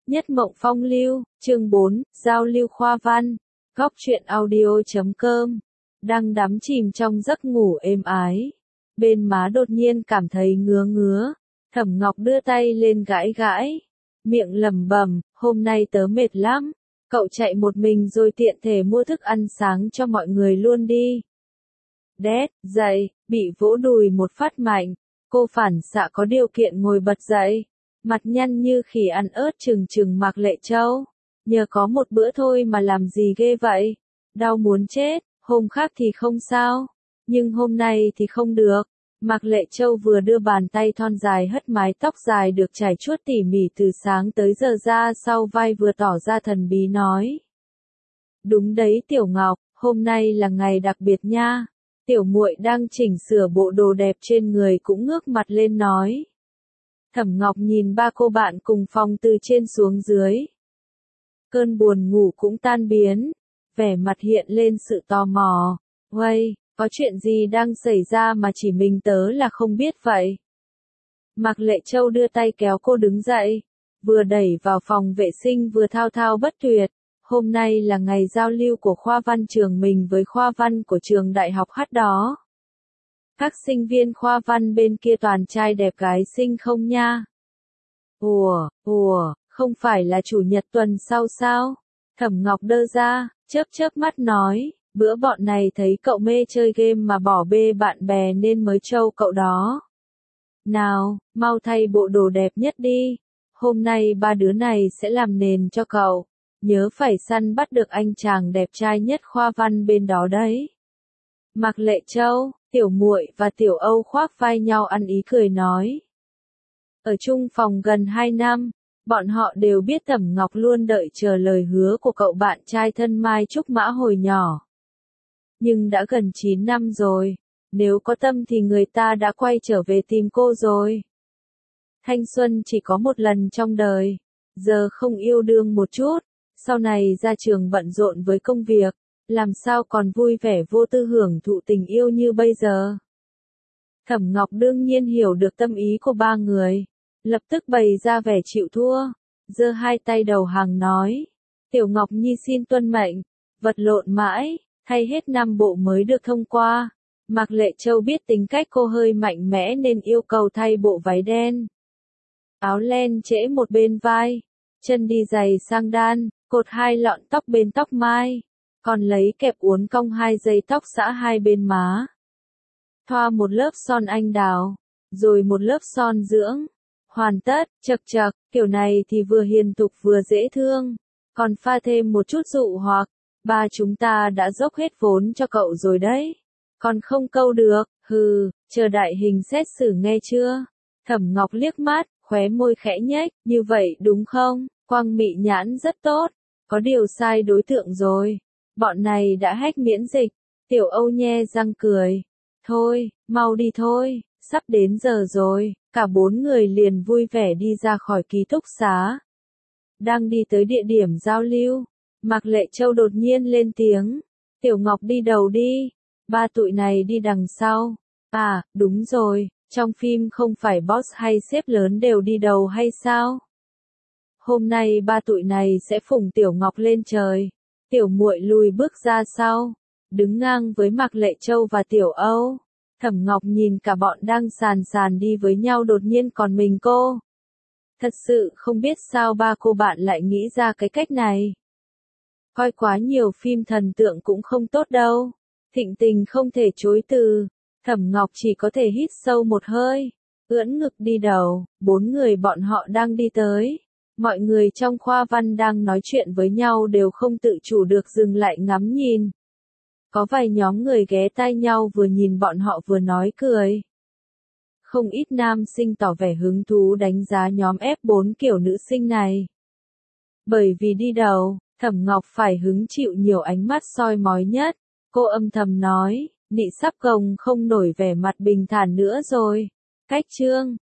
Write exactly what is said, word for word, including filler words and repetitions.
Nhất mộng phong lưu, chương bốn, giao lưu khoa văn, góc truyện audio chấm com. Đang đắm chìm trong giấc ngủ êm ái. Bên má đột nhiên cảm thấy ngứa ngứa. Thẩm Ngọc đưa tay lên gãi gãi. Miệng lẩm bẩm, hôm nay tớ mệt lắm. Cậu chạy một mình rồi tiện thể mua thức ăn sáng cho mọi người luôn đi. Đét, dậy, bị vỗ đùi một phát mạnh. Cô phản xạ có điều kiện ngồi bật dậy. Mặt nhăn như khỉ ăn ớt trừng trừng Mạc Lệ Châu. Nhờ có một bữa thôi mà làm gì ghê vậy? Đau muốn chết, hôm khác thì không sao. Nhưng hôm nay thì không được. Mạc Lệ Châu vừa đưa bàn tay thon dài hất mái tóc dài được chải chuốt tỉ mỉ từ sáng tới giờ ra sau vai vừa tỏ ra thần bí nói. Đúng đấy Tiểu Ngọc, hôm nay là ngày đặc biệt nha. Tiểu muội đang chỉnh sửa bộ đồ đẹp trên người cũng ngước mặt lên nói. Thẩm Ngọc nhìn ba cô bạn cùng phòng từ trên xuống dưới. Cơn buồn ngủ cũng tan biến, vẻ mặt hiện lên sự tò mò. Uây, có chuyện gì đang xảy ra mà chỉ mình tớ là không biết vậy? Mạc Lệ Châu đưa tay kéo cô đứng dậy, vừa đẩy vào phòng vệ sinh vừa thao thao bất tuyệt. Hôm nay là ngày giao lưu của khoa văn trường mình với khoa văn của trường đại học hát đó. Các sinh viên khoa văn bên kia toàn trai đẹp gái xinh không nha? Ủa, ủa, không phải là chủ nhật tuần sau sao? Thẩm Ngọc đơ ra, chớp chớp mắt nói, bữa bọn này thấy cậu mê chơi game mà bỏ bê bạn bè nên mới trâu cậu đó. Nào, mau thay bộ đồ đẹp nhất đi. Hôm nay ba đứa này sẽ làm nền cho cậu. Nhớ phải săn bắt được anh chàng đẹp trai nhất khoa văn bên đó đấy. Mạc Lệ Châu, Tiểu Muội và Tiểu Âu khoác vai nhau ăn ý cười nói. Ở chung phòng gần hai năm, bọn họ đều biết Thẩm Ngọc luôn đợi chờ lời hứa của cậu bạn trai thân Mai Trúc Mã hồi nhỏ. Nhưng đã gần chín năm rồi, nếu có tâm thì người ta đã quay trở về tìm cô rồi. Thanh xuân chỉ có một lần trong đời, giờ không yêu đương một chút, sau này ra trường bận rộn với công việc. Làm sao còn vui vẻ vô tư hưởng thụ tình yêu như bây giờ? Thẩm Ngọc đương nhiên hiểu được tâm ý của ba người, lập tức bày ra vẻ chịu thua, giơ hai tay đầu hàng nói, Tiểu Ngọc Nhi xin tuân mệnh, vật lộn mãi, thay hết năm bộ mới được thông qua. Mạc Lệ Châu biết tính cách cô hơi mạnh mẽ nên yêu cầu thay bộ váy đen. Áo len trễ một bên vai, chân đi giày sang đan, cột hai lọn tóc bên tóc mai. Còn lấy kẹp uốn cong hai dây tóc xõa hai bên má. Thoa một lớp son anh đào, rồi một lớp son dưỡng. Hoàn tất, chật chật, kiểu này thì vừa hiền thục vừa dễ thương. Còn pha thêm một chút dụ hoặc, ba chúng ta đã dốc hết vốn cho cậu rồi đấy. Còn không câu được, hừ, chờ đại hình xét xử nghe chưa? Thẩm Ngọc liếc mắt, khóe môi khẽ nhếch, như vậy đúng không? Quang mị nhãn rất tốt, có điều sai đối tượng rồi. Bọn này đã hack miễn dịch. Tiểu Âu nhe răng cười. Thôi, mau đi thôi, sắp đến giờ rồi. Cả bốn người liền vui vẻ đi ra khỏi ký túc xá. Đang đi tới địa điểm giao lưu, Mạc Lệ Châu đột nhiên lên tiếng. Tiểu Ngọc đi đầu đi. Ba tụi này đi đằng sau. À, đúng rồi, trong phim không phải boss hay sếp lớn đều đi đầu hay sao? Hôm nay ba tụi này sẽ phủng Tiểu Ngọc lên trời. Tiểu Muội lùi bước ra sau, đứng ngang với Mạc Lệ Châu và Tiểu Âu. Thẩm Ngọc nhìn cả bọn đang sàn sàn đi với nhau đột nhiên còn mình cô. Thật sự không biết sao ba cô bạn lại nghĩ ra cái cách này. Coi quá nhiều phim thần tượng cũng không tốt đâu. Thịnh Tình không thể chối từ. Thẩm Ngọc chỉ có thể hít sâu một hơi, ưỡn ngực đi đầu. Bốn người bọn họ đang đi tới. Mọi người trong khoa văn đang nói chuyện với nhau đều không tự chủ được dừng lại ngắm nhìn. Có vài nhóm người ghé tai nhau vừa nhìn bọn họ vừa nói cười. Không ít nam sinh tỏ vẻ hứng thú đánh giá nhóm ép bốn kiểu nữ sinh này. Bởi vì đi đầu, Thẩm Ngọc phải hứng chịu nhiều ánh mắt soi mói nhất. Cô âm thầm nói, Nị sắp gồng không nổi vẻ mặt bình thản nữa rồi. Cách chương